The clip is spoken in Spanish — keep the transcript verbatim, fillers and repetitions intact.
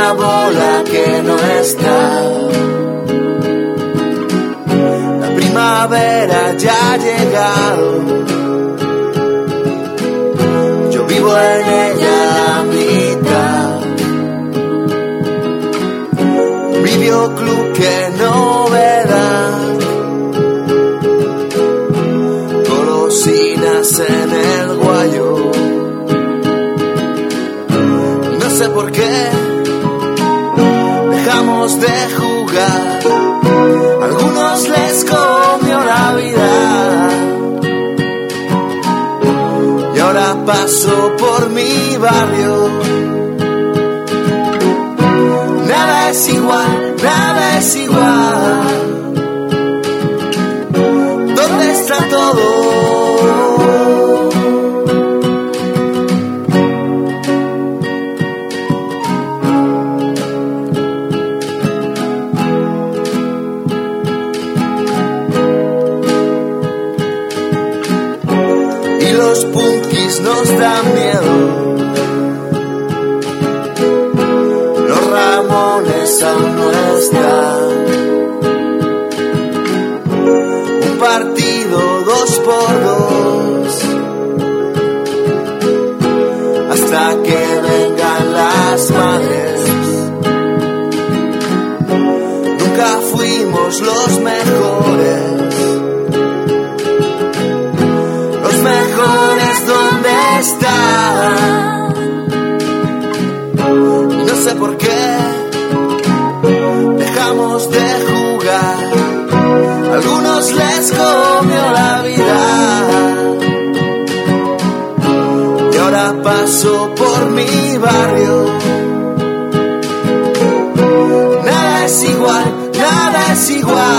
una bola que no está. La primavera ya ha llegado, yo vivo en ella la mitad. Videoclub, qué novedad, golosinas en el Guayo. No sé por qué dejamos de jugar, algunos les comió la vida. Y ahora paso por mi barrio, nada es igual, nada es igual. ¿Dónde está todo? Y los punkis nos dan miedo, aún no está. Un partido dos por dos, hasta que vengan las madres. Nunca fuimos los mejores, los mejores ¿dónde están? No sé por qué dejamos de jugar, algunos les comió la vida. Y ahora paso por mi barrio, nada es igual, nada es igual.